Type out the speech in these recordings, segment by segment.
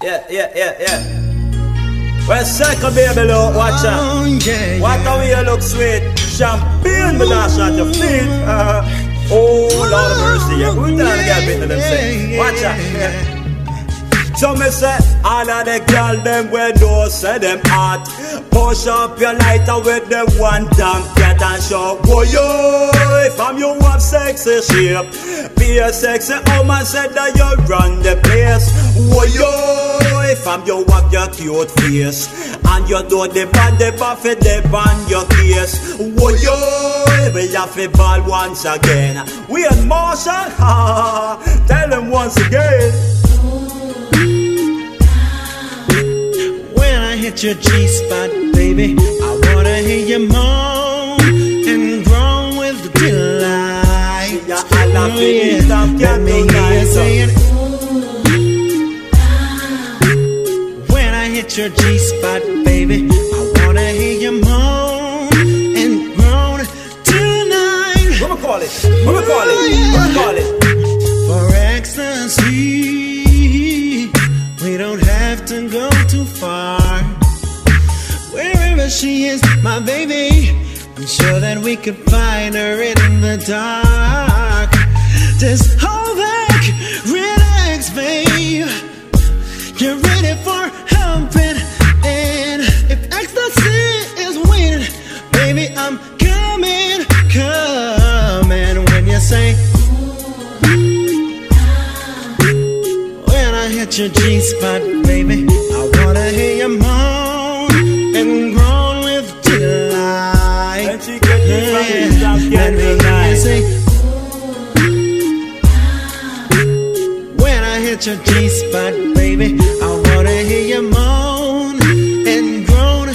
Yeah. Well, second baby, look, watch out. What how you look sweet. Champagne, but that's at your feet. Oh, Lord of mercy. Yeah, good time to get a bit of them say. Watch out. Yeah. So me say, all of the girl them we know say them hot. Push up your lighter with the one damn cat and show. Boy, yo, if I'm you have sexy shape, be a sexy woman said that you run the place. Boy, yo, if I'm you have your cute face, and you know the body buffy dip on your case. Boy, yo, we have to ball once again. We in motion, tell them once again. Hit your G-spot, baby. I wanna hear you moan and groan with delight. Let me hear you saying, when I hit your G-spot, baby, I wanna hear you moan and groan tonight. What we call it? What we call it? What we call it? For ecstasy, we don't have to go too far. Wherever she is, my baby, I'm sure that we could find her in the dark. Just hold back, relax, babe. You're ready for humping, and if ecstasy is waiting, baby, I'm coming. When you say, when I hit your G-spot, baby, I wanna hear you moan and groan with delight. And she get me from the top, Let me hear you say, when I hit your G-spot, baby, I wanna hear you moan and groan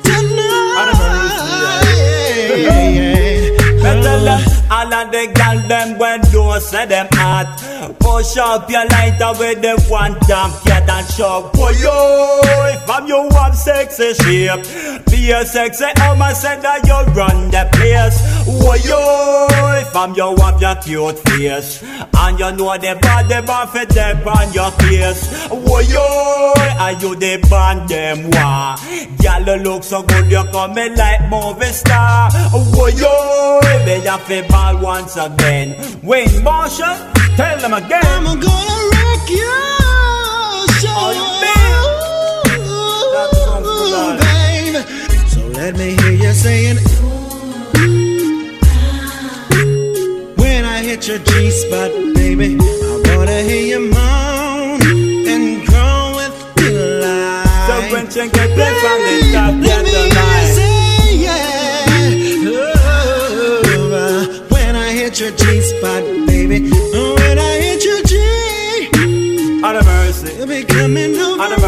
tonight. All of the gal them when do say them hot. Push up your lighter with the one damn cat and show. Boy, yo, if I'm you have sexy shape, be a sexy woman said that you run the place. Boy, yo, if I'm you have your cute face, and you know the body buffet dip on your case. Boy, yo, are you the band them wah? Gal you look so good you coming like movie star. Boy, yo, they have to ball once again. Wayne Marshall, tell them again. I'm gonna wreck your show, oh, babe. So let me hear you saying, when I hit your G-spot, baby, I wanna hear you moan and groan with delight. So when you get there from the top, get the line. Hit your G-spot, baby. When I hit your G, out of mercy, you'll be coming over.